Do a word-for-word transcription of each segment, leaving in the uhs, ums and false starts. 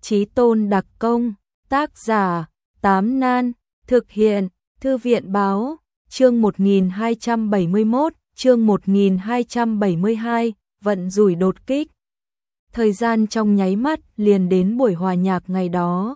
Chí Tôn đặc công, tác giả, Tám Nan, thực hiện, Thư viện báo, chương một nghìn hai trăm bảy mươi mốt, chương một nghìn hai trăm bảy mươi hai, vận rủi đột kích. Thời gian trong nháy mắt liền đến buổi hòa nhạc ngày đó.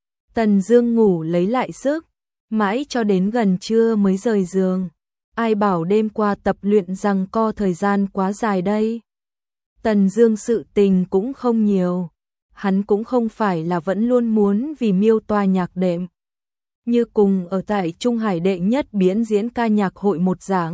Tần Dương ngủ lấy lại sức, mãi cho đến gần trưa mới rời giường. Ai bảo đêm qua tập luyện giằng co thời gian quá dài đây. Tần Dương sự tình cũng không nhiều, hắn cũng không phải là vẫn luôn muốn vì Miêu Toa nhạc đệm. Như cùng ở tại Trung Hải đệ nhất biến diễn ca nhạc hội một dạng.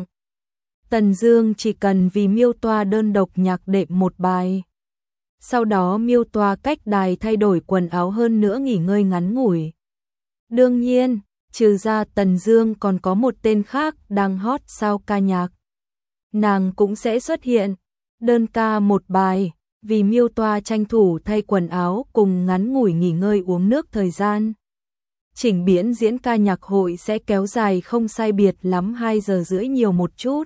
Tần Dương chỉ cần vì Miêu Toa đơn độc nhạc đệm một bài. Sau đó Miêu Toa cách đài thay đổi quần áo hơn nữa nghỉ ngơi ngắn ngủi. Đương nhiên, trừ ra Tần Dương còn có một tên khác đang hot sao ca nhạc. Nàng cũng sẽ xuất hiện, đơn ca một bài, vì Miêu Toa tranh thủ thay quần áo cùng ngắn ngủi nghỉ ngơi uống nước thời gian. Chỉnh biên diễn ca nhạc hội sẽ kéo dài không sai biệt lắm hai giờ rưỡi nhiều một chút.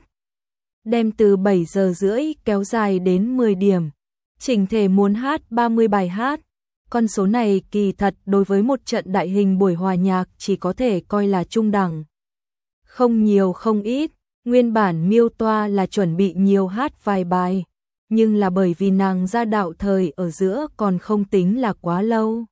Đem từ bảy giờ rưỡi kéo dài đến mười điểm. Chỉnh thể muốn hát ba mươi bài hát. Con số này kỳ thật đối với một trận đại hình buổi hòa nhạc chỉ có thể coi là trung đẳng. Không nhiều không ít, nguyên bản Miêu Toa là chuẩn bị nhiều hát vài bài, nhưng là bởi vì nàng ra đạo thời ở giữa còn không tính là quá lâu.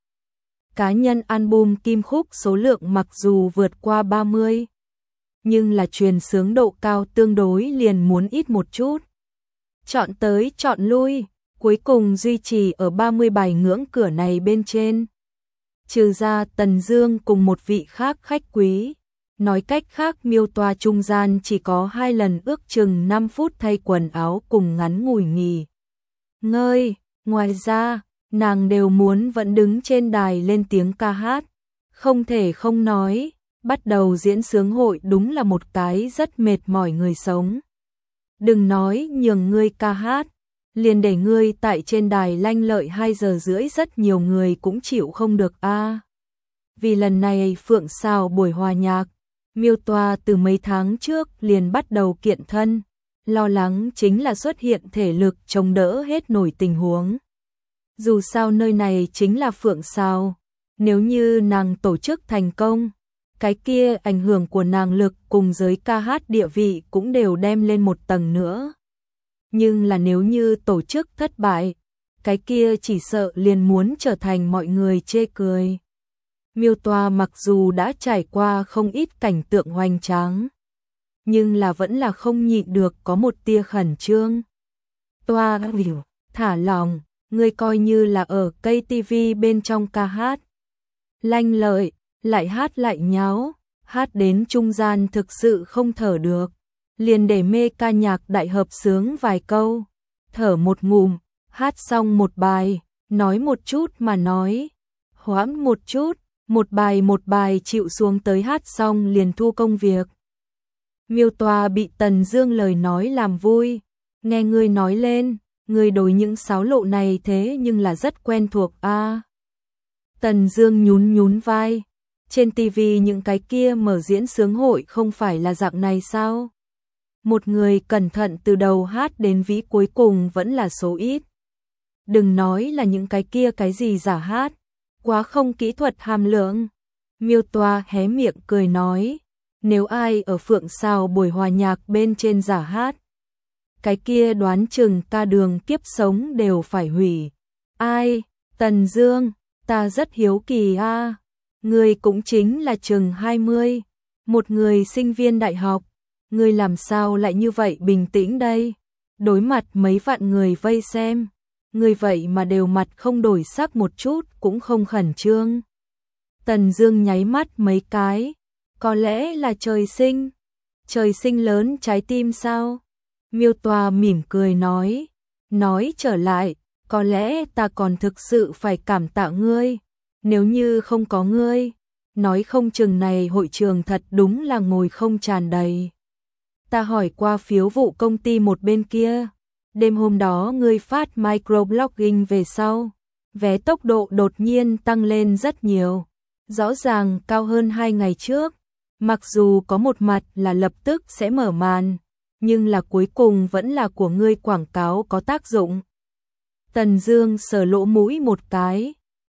Cá nhân album kim khúc số lượng mặc dù vượt qua ba mươi, nhưng là truyền xướng độ cao tương đối liền muốn ít một chút. Chọn tới chọn lui, cuối cùng duy trì ở ba mươi bài ngưỡng cửa này bên trên. Trừ ra Tần Dương cùng một vị khác khách quý, nói cách khác Miêu Toa trung gian chỉ có hai lần ước chừng năm phút thay quần áo cùng ngắn ngủi nghỉ ngơi, ngoài ra nàng đều muốn vẫn đứng trên đài lên tiếng ca hát. Không thể không nói, bắt đầu diễn xướng hội đúng là một cái rất mệt mỏi người sống. Đừng nói nhường ngươi ca hát, liền để ngươi tại trên đài lanh lợi hai giờ rưỡi rất nhiều người cũng chịu không được a. À, vì lần này Phượng Sào buổi hòa nhạc, Miêu Toa từ mấy tháng trước liền bắt đầu kiện thân, lo lắng chính là xuất hiện thể lực chống đỡ hết nổi tình huống. Dù sao nơi này chính là Phượng Sào, nếu như nàng tổ chức thành công, cái kia ảnh hưởng của nàng lực cùng giới ca hát địa vị cũng đều đem lên một tầng nữa. Nhưng là nếu như tổ chức thất bại, cái kia chỉ sợ liền muốn trở thành mọi người chê cười. Miêu Toa mặc dù đã trải qua không ít cảnh tượng hoành tráng, nhưng là vẫn là không nhịn được có một tia khẩn trương. Toa hiểu, thả lòng, ngươi coi như là ở cây tivi bên trong ca hát. Lanh lợi, lại hát lại nháo, hát đến trung gian thực sự không thở được. Liền để mê ca nhạc đại hợp sướng vài câu, thở một ngụm, hát xong một bài, nói một chút mà nói, hoãn một chút, một bài một bài chịu xuống tới hát xong liền thu công việc. Miêu Toa bị Tần Dương lời nói làm vui, nghe ngươi nói lên, ngươi đối những sáo lộ này thế nhưng là rất quen thuộc a. À, Tần Dương nhún nhún vai, trên tivi những cái kia mở diễn xướng hội không phải là dạng này sao? Một người cẩn thận từ đầu hát đến vĩ cuối cùng vẫn là số ít. Đừng nói là những cái kia cái gì giả hát, quá không kỹ thuật hàm lượng. Miêu Toa hé miệng cười nói, nếu ai ở Phượng Sào buổi hòa nhạc bên trên giả hát, cái kia đoán chừng ca đường kiếp sống đều phải hủy. Ai? Tần Dương, ta rất hiếu kỳ a. À. Ngươi cũng chính là chừng hai mươi, một người sinh viên đại học. Ngươi làm sao lại như vậy bình tĩnh đây? Đối mặt mấy vạn người vây xem, ngươi vậy mà đều mặt không đổi sắc một chút cũng không khẩn trương. Tần Dương nháy mắt mấy cái, có lẽ là trời sinh, trời sinh lớn trái tim sao? Miêu Toa mỉm cười nói, nói trở lại, có lẽ ta còn thực sự phải cảm tạ ngươi, nếu như không có ngươi, nói không chừng này hội trường thật đúng là ngồi không tràn đầy. Ta hỏi qua phiếu vụ công ty một bên kia, đêm hôm đó ngươi phát microblogging về sau, vé tốc độ đột nhiên tăng lên rất nhiều, rõ ràng cao hơn hai ngày trước, mặc dù có một mặt là lập tức sẽ mở màn, nhưng là cuối cùng vẫn là của ngươi quảng cáo có tác dụng. Tần Dương sờ lỗ mũi một cái,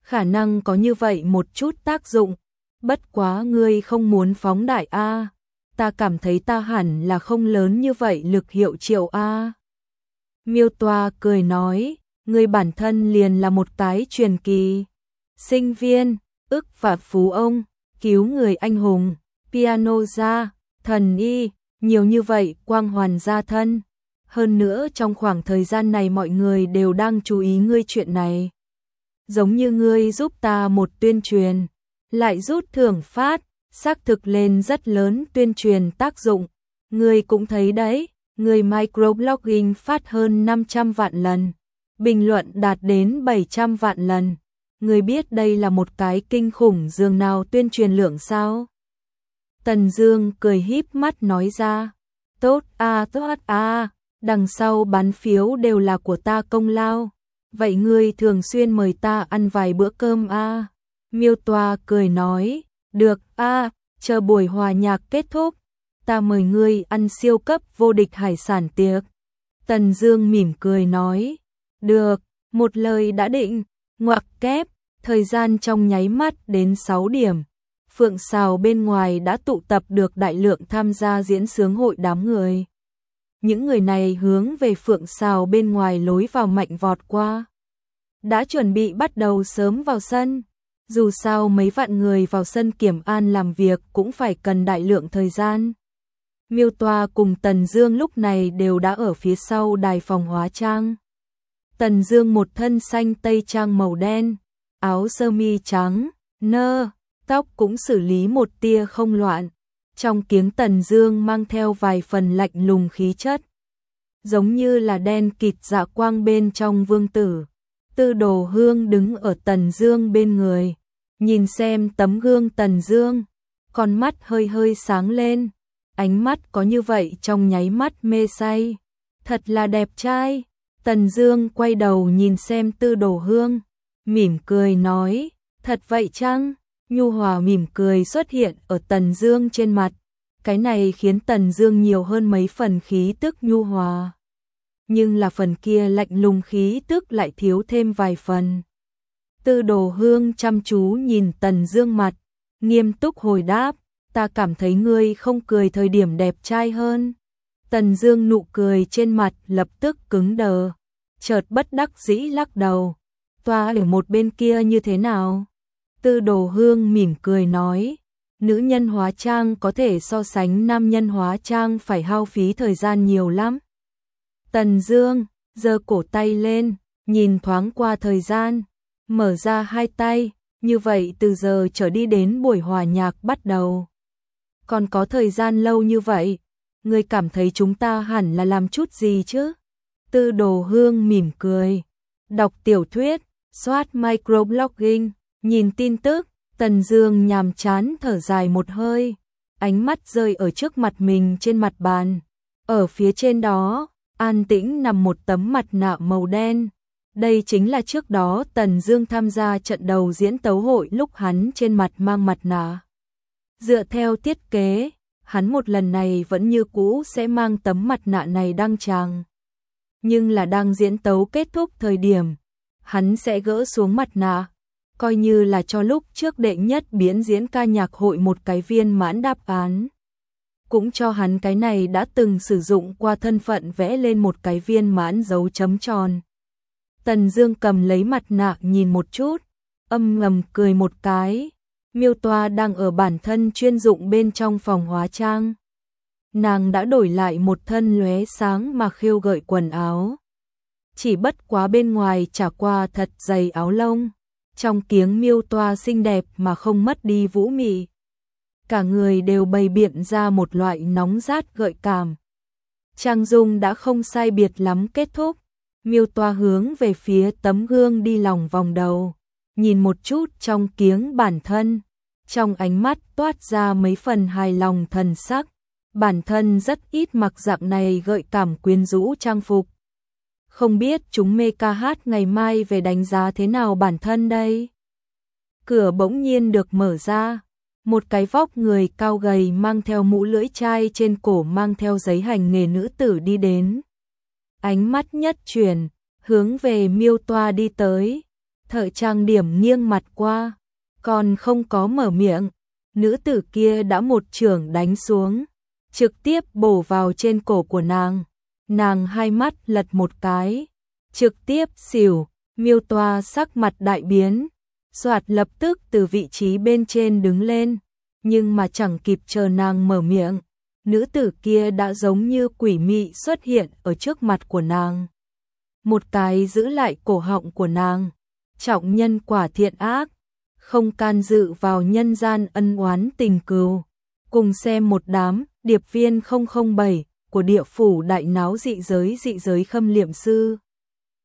khả năng có như vậy một chút tác dụng, bất quá ngươi không muốn phóng đại a, ta cảm thấy ta hẳn là không lớn như vậy lực hiệu triệu a. Miêu Toa cười nói, ngươi bản thân liền là một cái truyền kỳ, sinh viên, ức và phú ông, cứu người anh hùng, piano gia, thần y, nhiều như vậy quang hoàn gia thân. Hơn nữa trong khoảng thời gian này mọi người đều đang chú ý ngươi chuyện này. Giống như ngươi giúp ta một tuyên truyền, lại rút thưởng phát, xác thực lên rất lớn tuyên truyền tác dụng. Ngươi cũng thấy đấy, ngươi microblogging phát hơn năm trăm vạn lần, bình luận đạt đến bảy trăm vạn lần. Ngươi biết đây là một cái kinh khủng dường nào tuyên truyền lượng sao? Tần Dương cười híp mắt nói ra, tốt a tốt a, đằng sau bán phiếu đều là của ta công lao. Vậy ngươi thường xuyên mời ta ăn vài bữa cơm a? Miêu Toa cười nói, được a, chờ buổi hòa nhạc kết thúc, ta mời ngươi ăn siêu cấp vô địch hải sản tiệc. Tần Dương mỉm cười nói, được, một lời đã định. Ngoặc kép, thời gian trong nháy mắt đến sáu điểm. Phượng Sào bên ngoài đã tụ tập được đại lượng tham gia diễn xướng hội đám người. Những người này hướng về Phượng Sào bên ngoài lối vào mạnh vọt qua. Đã chuẩn bị bắt đầu sớm vào sân. Dù sao mấy vạn người vào sân kiểm an làm việc cũng phải cần đại lượng thời gian. Miêu Toa cùng Tần Dương lúc này đều đã ở phía sau đài phòng hóa trang. Tần Dương một thân xanh tây trang màu đen, áo sơ mi trắng, nơ, tóc cũng xử lý một tia không loạn. Trong kiếng Tần Dương mang theo vài phần lạnh lùng khí chất, giống như là đen kịt dạ quang bên trong vương tử. Tư Đồ Hương đứng ở Tần Dương bên người, nhìn xem tấm gương Tần Dương, con mắt hơi hơi sáng lên, ánh mắt có như vậy trong nháy mắt mê say, thật là đẹp trai. Tần Dương quay đầu nhìn xem Tư Đồ Hương, mỉm cười nói, thật vậy chăng? Nhu hòa mỉm cười xuất hiện ở Tần Dương trên mặt, cái này khiến Tần Dương nhiều hơn mấy phần khí tức nhu hòa. Nhưng là phần kia lạnh lùng khí tức lại thiếu thêm vài phần. Tư Đồ Hương chăm chú nhìn Tần Dương mặt, nghiêm túc hồi đáp, ta cảm thấy ngươi không cười thời điểm đẹp trai hơn. Tần Dương nụ cười trên mặt lập tức cứng đờ, chợt bất đắc dĩ lắc đầu, Toa ở một bên kia như thế nào? Tư Đồ Hương mỉm cười nói, nữ nhân hóa trang có thể so sánh nam nhân hóa trang phải hao phí thời gian nhiều lắm. Tần Dương giơ cổ tay lên, nhìn thoáng qua thời gian, mở ra hai tay, như vậy từ giờ trở đi đến buổi hòa nhạc bắt đầu. Còn có thời gian lâu như vậy, ngươi cảm thấy chúng ta hẳn là làm chút gì chứ? Tư Đồ Hương mỉm cười, đọc tiểu thuyết, soát microblogging, nhìn tin tức. Tần Dương nhàm chán thở dài một hơi, ánh mắt rơi ở trước mặt mình trên mặt bàn. Ở phía trên đó, an tĩnh nằm một tấm mặt nạ màu đen. Đây chính là trước đó Tần Dương tham gia trận đầu diễn tấu hội lúc hắn trên mặt mang mặt nạ. Dựa theo thiết kế, hắn một lần này vẫn như cũ sẽ mang tấm mặt nạ này đăng tràng. Nhưng là đang diễn tấu kết thúc thời điểm, hắn sẽ gỡ xuống mặt nạ, coi như là cho lúc trước đệ nhất biến diễn ca nhạc hội một cái viên mãn đáp án. Cũng cho hắn cái này đã từng sử dụng qua thân phận vẽ lên một cái viên mãn dấu chấm tròn. Tần Dương cầm lấy mặt nạ nhìn một chút, âm ngầm cười một cái. Miêu Toa đang ở bản thân chuyên dụng bên trong phòng hóa trang. Nàng đã đổi lại một thân lóe sáng mà khiêu gợi quần áo. Chỉ bất quá bên ngoài chả qua thật dày áo lông. Trong kiếng Miêu Toa xinh đẹp mà không mất đi vũ mị. Cả người đều bày biện ra một loại nóng rát gợi cảm. Trang dung đã không sai biệt lắm kết thúc. Miêu Toa hướng về phía tấm gương đi lòng vòng đầu, nhìn một chút trong kiếng bản thân, trong ánh mắt toát ra mấy phần hài lòng thần sắc. Bản thân rất ít mặc dạng này gợi cảm quyến rũ trang phục. Không biết chúng mê ca hát ngày mai về đánh giá thế nào bản thân đây? Cửa bỗng nhiên được mở ra, một cái vóc người cao gầy mang theo mũ lưỡi chai trên cổ mang theo giấy hành nghề nữ tử đi đến. Ánh mắt nhất chuyển, hướng về Miêu Toa đi tới. Thợ trang điểm nghiêng mặt qua, còn không có mở miệng, nữ tử kia đã một chưởng đánh xuống, trực tiếp bổ vào trên cổ của nàng. Nàng hai mắt lật một cái, trực tiếp xỉu. Miêu Toa sắc mặt đại biến, soạt lập tức từ vị trí bên trên đứng lên, nhưng mà chẳng kịp chờ nàng mở miệng, nữ tử kia đã giống như quỷ mị xuất hiện ở trước mặt của nàng. Một cái giữ lại cổ họng của nàng, trọng nhân quả thiện ác, không can dự vào nhân gian ân oán tình cừu. Cùng xem một đám điệp viên không không bảy của địa phủ đại náo dị giới dị giới khâm liệm sư.